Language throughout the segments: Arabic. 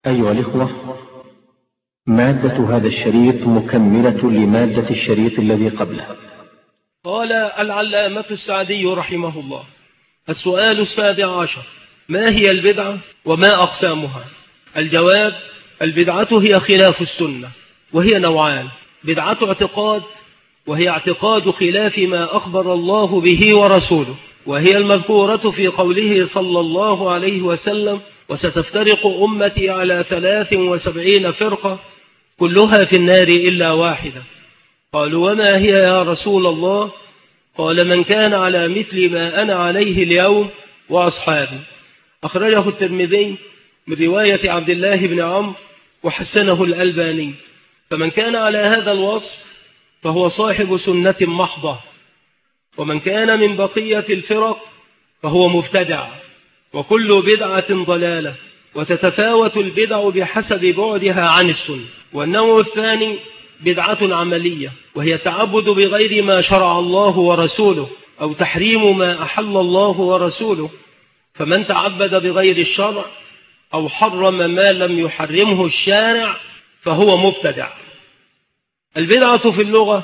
أيها الإخوة، مادة هذا الشريط مكملة لمادة الشريط الذي قبله. قال العلامة السعدي رحمه الله: السؤال 17: ما هي البدعة وما أقسامها؟ الجواب: البدعة هي خلاف السنة، وهي نوعان: بدعة اعتقاد، وهي اعتقاد خلاف ما أخبر الله به ورسوله، وهي المذكورة في قوله صلى الله عليه وسلم: وستفترق أمتي على 73 فرقة كلها في النار إلا واحدة. قالوا: وما هي يا رسول الله؟ قال: من كان على مثل ما أنا عليه اليوم وأصحابي. أخرجه الترمذي من رواية عبد الله بن عمرو وحسنه الألباني. فمن كان على هذا الوصف فهو صاحب سنة محضة، ومن كان من بقية الفرق فهو مبتدع، وكل بدعة ضلالة، وتتفاوت البدع بحسب بعدها عن السنة. والنوع الثاني بدعة عملية، وهي التعبد بغير ما شرع الله ورسوله، أو تحريم ما أحل الله ورسوله. فمن تعبد بغير الشرع أو حرم ما لم يحرمه الشارع فهو مبتدع. البدعة في اللغة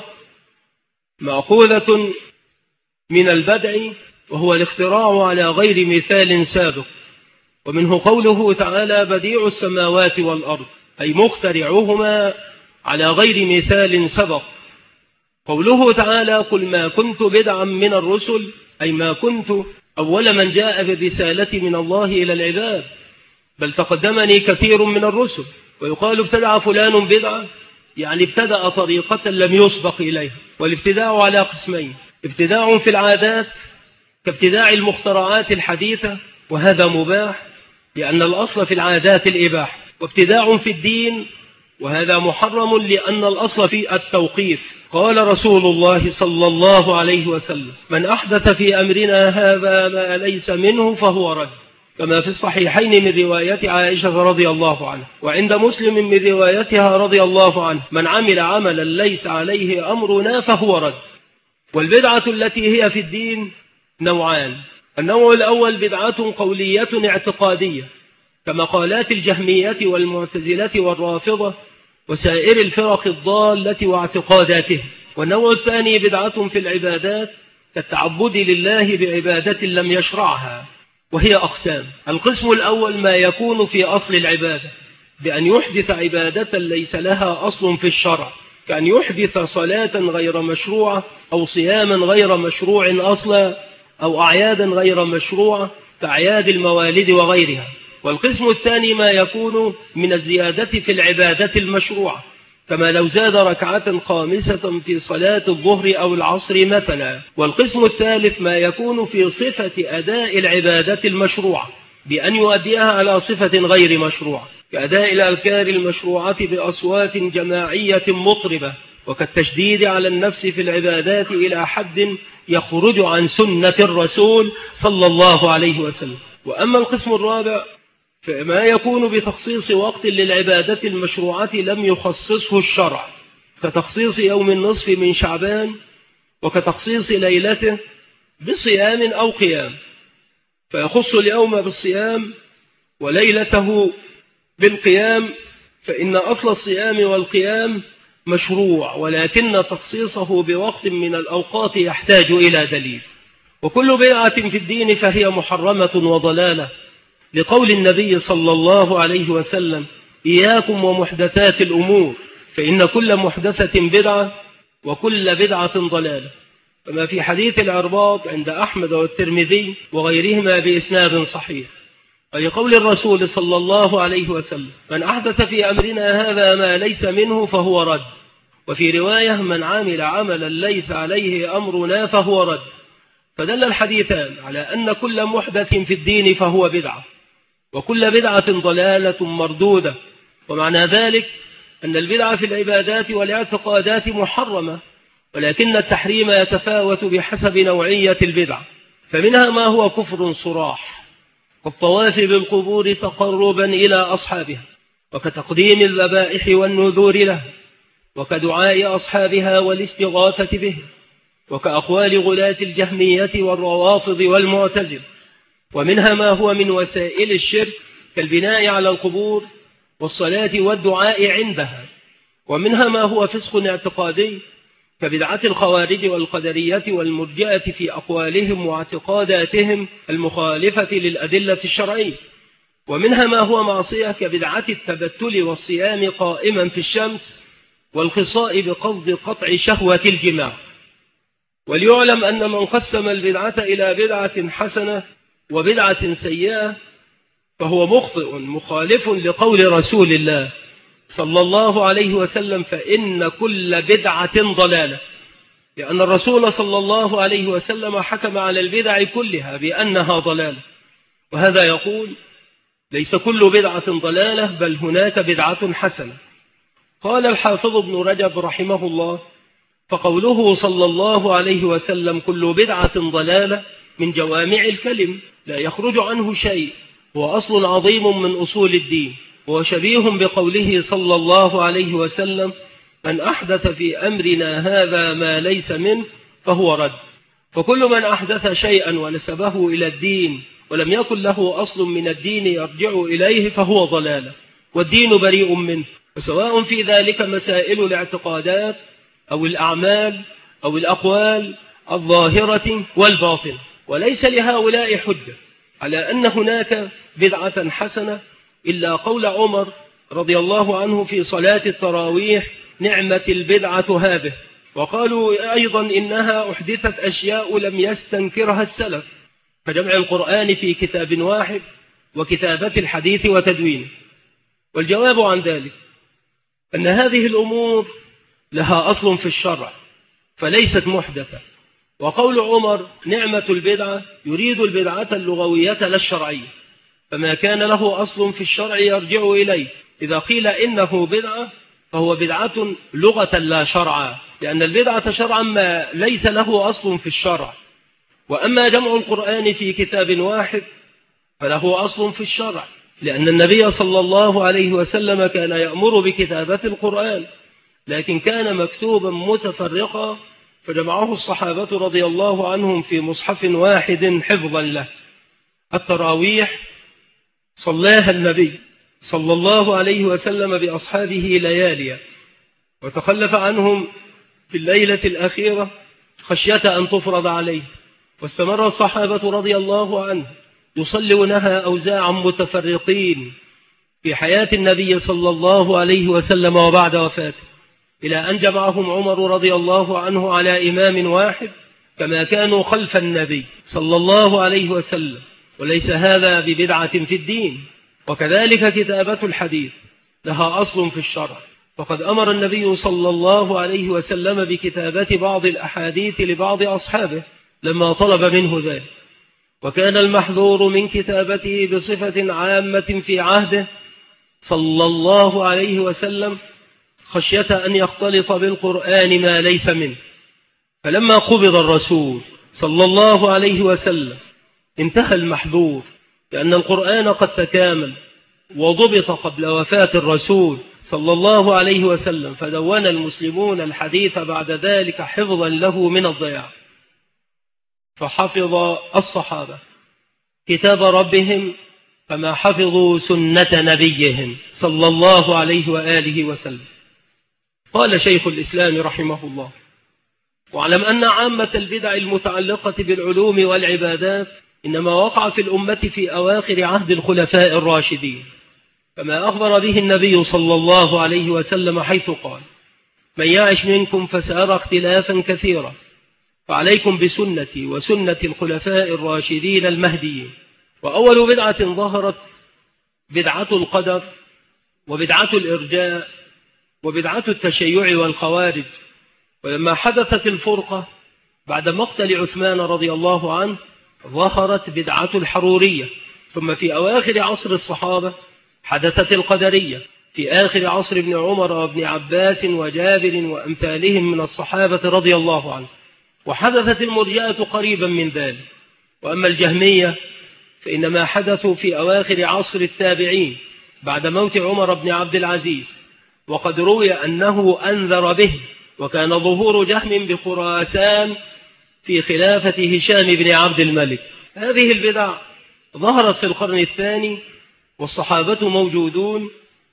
مأخوذة من البدع، وهو الاختراع على غير مثال سابق، ومنه قوله تعالى: بديع السماوات والأرض، أي مخترعهما على غير مثال سبق. قوله تعالى: قل ما كنت بدعا من الرسل، أي ما كنت أول من جاء بالرسالة من الله إلى العباد، بل تقدمني كثير من الرسل. ويقال ابتدع فلان بدعة، يعني ابتدأ طريقة لم يسبق إليها. والابتداع على قسمين: ابتداع في العادات كابتداع المخترعات الحديثة، وهذا مباح لأن الأصل في العادات الإباحة. وابتداع في الدين، وهذا محرم لأن الأصل في التوقيف. قال رسول الله صلى الله عليه وسلم: من أحدث في أمرنا هذا ما ليس منه فهو رد، كما في الصحيحين من رواية عائشة رضي الله عنها، وعند مسلم من روايتها رضي الله عنه: من عمل عملا ليس عليه أمرنا فهو رد. والبدعة التي هي في الدين نوعان: النوع الأول بدعة قولية اعتقادية كمقالات الجهمية والمعتزلة والرافضة وسائر الفرق الضالة واعتقاداتهم. والنوع الثاني بدعة في العبادات كالتعبد لله بعبادة لم يشرعها، وهي أقسام: القسم الأول ما يكون في أصل العبادة بأن يحدث عبادة ليس لها أصل في الشرع، كأن يحدث صلاة غير مشروعة، أو صياما غير مشروع أصلا، أو أعيادا غير مشروعة كأعياد الموالد وغيرها. والقسم الثاني ما يكون من الزيادة في العبادة المشروعة، كما لو زاد ركعة خامسة في صلاة الظهر أو العصر مثلا. والقسم الثالث ما يكون في صفة أداء العبادة المشروعة بأن يؤديها على صفة غير مشروعة، كأداء الأذكار المشروعة بأصوات جماعية مطربة، وكالتشديد على النفس في العبادات إلى حد يخرج عن سنة الرسول صلى الله عليه وسلم. وأما القسم الرابع فما يكون بتخصيص وقت للعبادة المشروعة لم يخصصه الشرع، كتخصيص يوم النصف من شعبان، وكتخصيص ليلته بصيام أو قيام، فيخص اليوم بالصيام وليلته بالقيام، فإن أصل الصيام والقيام مشروع، ولكن تخصيصه بوقت من الأوقات يحتاج إلى دليل. وكل بدعة في الدين فهي محرمة وضلالة، لقول النبي صلى الله عليه وسلم: إياكم ومحدثات الأمور، فإن كل محدثة بدعة وكل بدعة ضلالة. كما في حديث العرباض عند أحمد والترمذي وغيرهما بإسناد صحيح، ولقول الرسول صلى الله عليه وسلم: من أحدث في أمرنا هذا ما ليس منه فهو رد. وفي رواية: من عمل عملا ليس عليه أمرنا فهو رد. فدل الحديثان على أن كل محدث في الدين فهو بدعة، وكل بدعة ضلالة مردودة. ومعنى ذلك أن البدعة في العبادات والاعتقادات محرمة، ولكن التحريم يتفاوت بحسب نوعية البدعة، فمنها ما هو كفر صراح، كالطواف بالقبور تقربا إلى أصحابها، وكتقديم الذبائح والنذور له، وكدعاء أصحابها والاستغاثة به، وكأقوال غلاة الجهمية والروافض والمعتزلة. ومنها ما هو من وسائل الشرك كالبناء على القبور والصلاة والدعاء عندها. ومنها ما هو فسق اعتقادي كبدعة الخوارج والقدرية والمرجئة في أقوالهم واعتقاداتهم المخالفة للأدلة الشرعية. ومنها ما هو معصية كبدعة التبتل والصيام قائما في الشمس والخصاء بقصد قطع شهوة الجماع. وليعلم أن من قسم البدعة إلى بدعة حسنة وبدعة سيئة فهو مخطئ مخالف لقول رسول الله صلى الله عليه وسلم: فإن كل بدعة ضلالة، لأن الرسول صلى الله عليه وسلم حكم على البدع كلها بأنها ضلالة. وهذا يقول: ليس كل بدعة ضلالة، بل هناك بدعة حسنة. قال الحافظ ابن رجب رحمه الله: فقوله صلى الله عليه وسلم كل بدعة ضلالة من جوامع الكلم لا يخرج عنه شيء، هو أصل عظيم من أصول الدين، وشبيه بقوله صلى الله عليه وسلم: من أحدث في أمرنا هذا ما ليس منه فهو رد. فكل من أحدث شيئا ونسبه إلى الدين ولم يكن له أصل من الدين يرجع إليه فهو ضلالة، والدين بريء منه، وسواء في ذلك مسائل الاعتقادات أو الأعمال أو الأقوال الظاهرة والباطنة. وليس لهؤلاء حجة على أن هناك بدعة حسنة إلا قول عمر رضي الله عنه في صلاة التراويح: نعمة البدعة هذه. وقالوا أيضا إنها أحدثت أشياء لم يستنكرها السلف، كجمع القرآن في كتاب واحد وكتابة الحديث وتدوينه. والجواب عن ذلك أن هذه الأمور لها أصل في الشرع فليست محدثة. وقول عمر نعمة البدعة يريد البدعة اللغوية لا الشرعية، فما كان له أصل في الشرع يرجع إليه. إذا قيل إنه بدعة فهو بدعة لغة لا شرعا، لأن البدعة شرعا ما ليس له أصل في الشرع. وأما جمع القرآن في كتاب واحد فله أصل في الشرع، لأن النبي صلى الله عليه وسلم كان يأمر بكتابة القرآن، لكن كان مكتوبا متفرقا فجمعه الصحابة رضي الله عنهم في مصحف واحد حفظا له. التراويح صلاها النبي صلى الله عليه وسلم بأصحابه لياليا، وتخلف عنهم في الليلة الأخيرة خشية أن تفرض عليه، واستمر الصحابة رضي الله عنه يصلونها أوزاعا متفرقين في حياة النبي صلى الله عليه وسلم وبعد وفاته، إلى أن جمعهم عمر رضي الله عنه على إمام واحد كما كانوا خلف النبي صلى الله عليه وسلم. وليس هذا ببدعة في الدين. وكذلك كتابة الحديث لها أصل في الشرع، فقد أمر النبي صلى الله عليه وسلم بكتابة بعض الأحاديث لبعض أصحابه لما طلب منه ذلك، وكان المحذور من كتابته بصفة عامة في عهده صلى الله عليه وسلم خشية أن يختلط بالقرآن ما ليس منه. فلما قبض الرسول صلى الله عليه وسلم انتهى المحذور، لأن القرآن قد تكامل وضبط قبل وفاة الرسول صلى الله عليه وسلم، فدون المسلمون الحديث بعد ذلك حفظا له من الضياع. فحفظ الصحابة كتاب ربهم كما حفظوا سنة نبيهم صلى الله عليه وآله وسلم. قال شيخ الإسلام رحمه الله: واعلم أن عامة البدع المتعلقة بالعلوم والعبادات إنما وقع في الأمة في أواخر عهد الخلفاء الراشدين، كما أخبر به النبي صلى الله عليه وسلم حيث قال: من يعش منكم فسيرى اختلافا كثيرا، فعليكم بسنتي وسنة الخلفاء الراشدين المهديين. وأول بدعة ظهرت بدعة القدر، وبدعة الإرجاء، وبدعة التشيع والخوارج. ولما حدثت الفرقة بعد مقتل عثمان رضي الله عنه ظهرت بدعة الحرورية. ثم في أواخر عصر الصحابة حدثت القدرية، في آخر عصر ابن عمر وابن عباس وجابر وأمثالهم من الصحابة رضي الله عنه. وحدثت المرجئة قريبا من ذلك. وأما الجهمية فإنما حدثوا في أواخر عصر التابعين بعد موت عمر بن عبد العزيز، وقد روي أنه أنذر به، وكان ظهور جهم بخراسان في خلافة هشام بن عبد الملك. هذه البدع ظهرت في القرن الثاني والصحابة موجودون،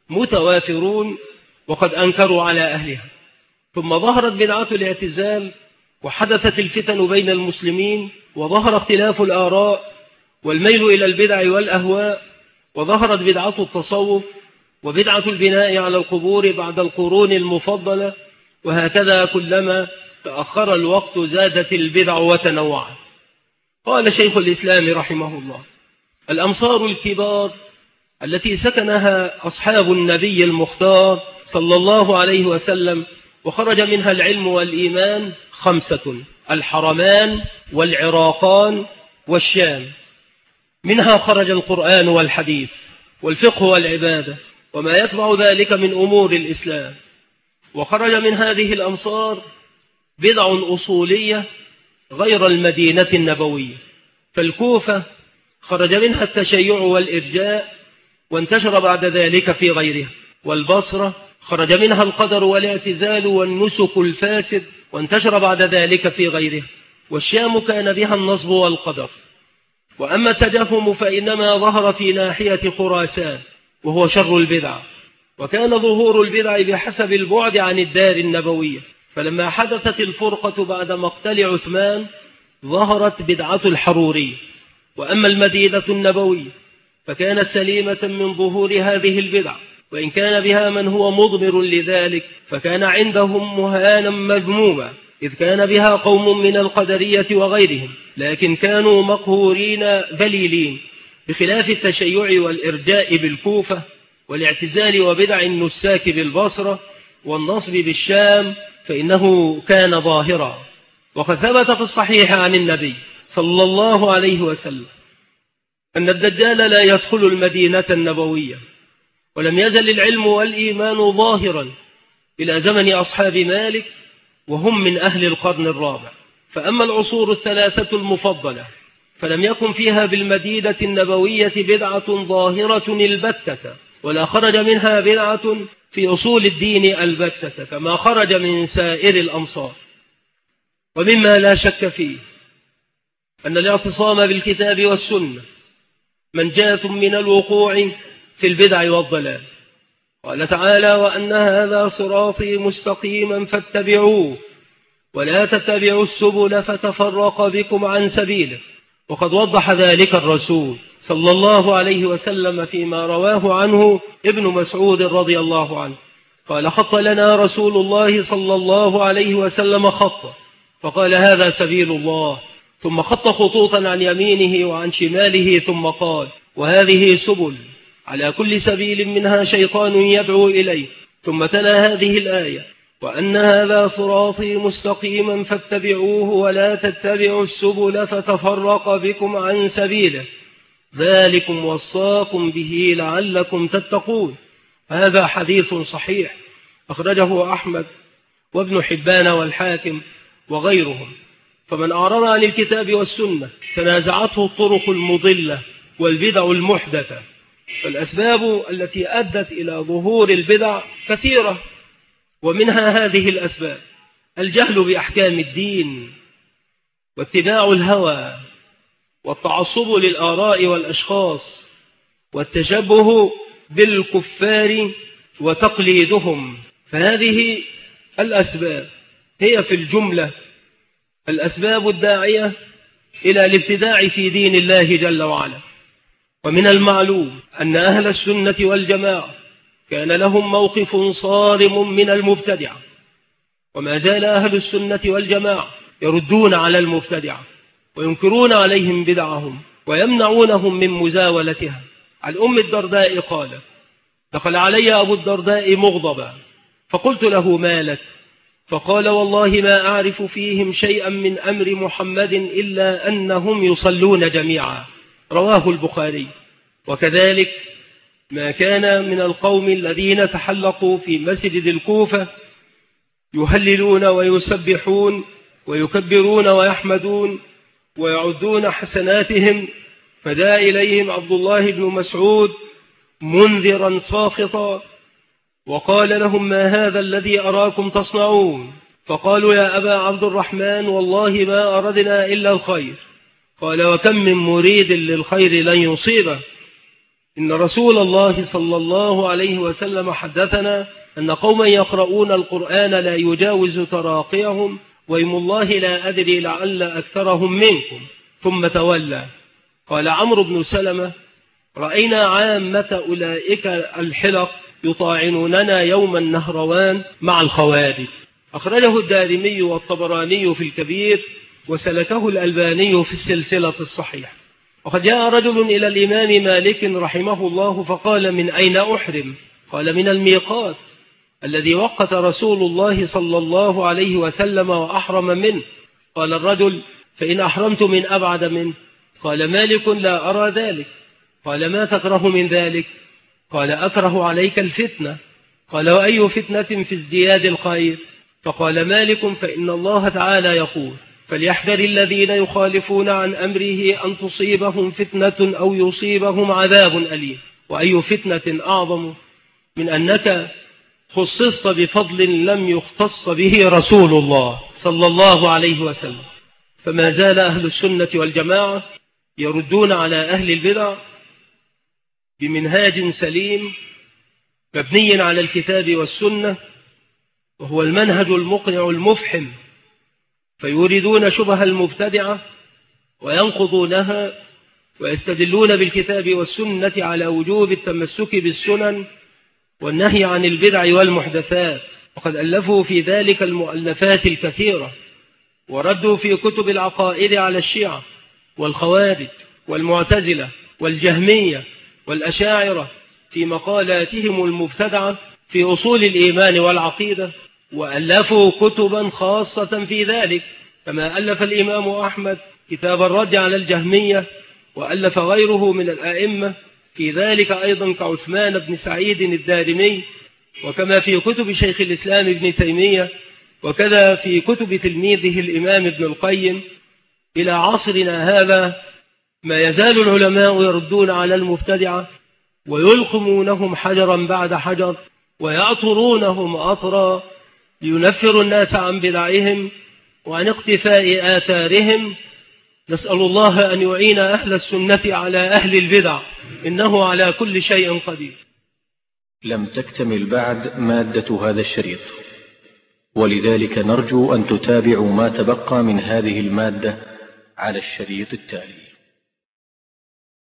متوافرون وقد أنكروا على أهلها. ثم ظهرت بدعة الاعتزال، وحدثت الفتن بين المسلمين، وظهر اختلاف الآراء والميل إلى البدع والأهواء، وظهرت بدعة التصوف وبدعة البناء على القبور بعد القرون المفضلة، وهكذا كلما تأخر الوقت زادت البدع وتنوعت. قال شيخ الإسلام رحمه الله: الأمصار الكبار التي سكنها أصحاب النبي المختار صلى الله عليه وسلم وخرج منها العلم والإيمان 5: الحرمان والعراقان والشام. منها خرج القرآن والحديث والفقه والعبادة وما يتبع ذلك من أمور الإسلام. وخرج من هذه الأمصار بدع أصولية غير المدينة النبوية. فالكوفة خرج منها التشيع والإرجاء وانتشر بعد ذلك في غيرها. والبصرة خرج منها القدر والاعتزال والنسك الفاسد وانتشر بعد ذلك في غيرها. والشام كان بها النصب والقدر. وأما التجهم فإنما ظهر في ناحية خراسان وهو شر البدع، وكان ظهور البدع بحسب البعد عن الدار النبوية. فلما حدثت الفرقة بعد مقتل عثمان ظهرت بدعة الحرورية. وأما المدينة النبوية فكانت سليمة من ظهور هذه البدع، وإن كان بها من هو مضمر لذلك فكان عندهم مهانا مذموما، إذ كان بها قوم من القدرية وغيرهم، لكن كانوا مقهورين ذليلين، بخلاف التشيع والإرجاء بالكوفة والاعتزال وبدع النساك بالبصرة والنصب بالشام، فإنه كان ظاهرا. وقد ثبت في الصحيح عن النبي صلى الله عليه وسلم أن الدجال لا يدخل المدينة النبوية، ولم يزل العلم والإيمان ظاهرا إلى زمن أصحاب مالك وهم من أهل القرن الرابع. فأما العصور الثلاثة المفضلة فلم يكن فيها بالمدينة النبوية بدعة ظاهرة البتة، ولا خرج منها بدعة في أصول الدين البتة كما خرج من سائر الأمصار. ومما لا شك فيه أن الاعتصام بالكتاب والسنة منجاة من الوقوع في البدع والضلال. قال تعالى: وأن هذا صراطي مستقيما فاتبعوه ولا تتبعوا السبل فتفرق بكم عن سبيله. وقد وضح ذلك الرسول صلى الله عليه وسلم فيما رواه عنه ابن مسعود رضي الله عنه قال: خط لنا رسول الله صلى الله عليه وسلم خطا فقال: هذا سبيل الله، ثم خط خطوطا عن يمينه وعن شماله ثم قال: وهذه سبل، على كل سبيل منها شيطان يدعو إليه، ثم تلا هذه الآية: وأن هذا صراطي مستقيما فاتبعوه ولا تتبعوا السبل فتفرق بكم عن سبيله، ذلكم وصاكم به لعلكم تتقون. هذا حديث صحيح أخرجه أحمد وابن حبان والحاكم وغيرهم. فمن أعرض عن الكتاب والسنة تنازعته الطرق المضلة والبدع المحدثة. فالأسباب التي أدت إلى ظهور البدع كثيرة، ومنها هذه الأسباب: الجهل بأحكام الدين، واتباع الهوى، والتعصب للآراء والأشخاص، والتشبه بالكفار وتقليدهم. فهذه الأسباب هي في الجملة الأسباب الداعية إلى الابتداع في دين الله جل وعلا. ومن المعلوم أن أهل السنة والجماعة كان لهم موقف صارم من المبتدعة، وما زال أهل السنة والجماعة يردون على المبتدعة وينكرون عليهم بدعهم ويمنعونهم من مزاولتها. عن أم الدرداء قالت: دخل علي أبو الدرداء مغضبا فقلت له: ما لك؟ فقال: والله ما أعرف فيهم شيئا من أمر محمد إلا أنهم يصلون جميعا. رواه البخاري. وكذلك ما كان من القوم الذين تحلقوا في مسجد الكوفة يهللون ويسبحون ويكبرون ويحمدون ويعدون حسناتهم، فدعا إليهم عبد الله بن مسعود منذرا ساخطا وقال لهم: ما هذا الذي أراكم تصنعون؟ فقالوا: يا أبا عبد الرحمن والله ما أردنا إلا الخير. قال: وكم من مريد للخير لن يصيبه. إن رسول الله صلى الله عليه وسلم حدثنا أن قوما يقرؤون القرآن لا يجاوز تراقيهم، وإم الله لا أدري لعل أكثرهم منكم، ثم تولى. قال عمرو بن سلمة: رأينا عامة أولئك الحلق يطاعنوننا يوم النهروان مع الخوارج. أخرجه الدارمي والطبراني في الكبير، وسلكه الألباني في السلسلة الصحيحة. وقد جاء رجل إلى الإمام مالك رحمه الله فقال: من أين أحرم؟ قال: من الميقات الذي وقت رسول الله صلى الله عليه وسلم وأحرم منه. قال الرجل: فإن أحرمت من أبعد منه؟ قال مالك: لا أرى ذلك. قال: ما تكره من ذلك؟ قال: أكره عليك الفتنة. قال: وأي فتنة في ازدياد الخير؟ فقال مالك: فإن الله تعالى يقول: فليحذر الذين يخالفون عن أمره أن تصيبهم فتنة أو يصيبهم عذاب أليم. وأي فتنة أعظم من أنك خصصت بفضل لم يختص به رسول الله صلى الله عليه وسلم. فما زال أهل السنة والجماعة يردون على أهل البدع بمنهاج سليم مبني على الكتاب والسنة، وهو المنهج المقنع المفحم، فيوردون شبه المبتدعة وينقضونها ويستدلون بالكتاب والسنة على وجوب التمسك بالسنن والنهي عن البدع والمحدثات. وقد ألفوا في ذلك المؤلفات الكثيرة، وردوا في كتب العقائد على الشيعة والخوارج والمعتزلة والجهمية والأشاعرة في مقالاتهم المبتدعة في أصول الإيمان والعقيدة، وألفوا كتبا خاصة في ذلك، كما ألف الإمام أحمد كتاب الرد على الجهمية، وألف غيره من الآئمة في ذلك أيضا كعثمان بن سعيد الدارمي، وكما في كتب شيخ الإسلام ابن تيمية، وكذا في كتب تلميذه الإمام ابن القيم. إلى عصرنا هذا ما يزال العلماء يردون على المبتدعة ويلقمونهم حجرا بعد حجر ويأطرونهم أطرا لينفروا الناس عن بدعهم وعن اقتفاء آثارهم. نسأل الله أن يعين أهل السنة على أهل البدع، إنه على كل شيء قدير. لم تكتمل بعد مادة هذا الشريط، ولذلك نرجو أن تتابعوا ما تبقى من هذه المادة على الشريط التالي.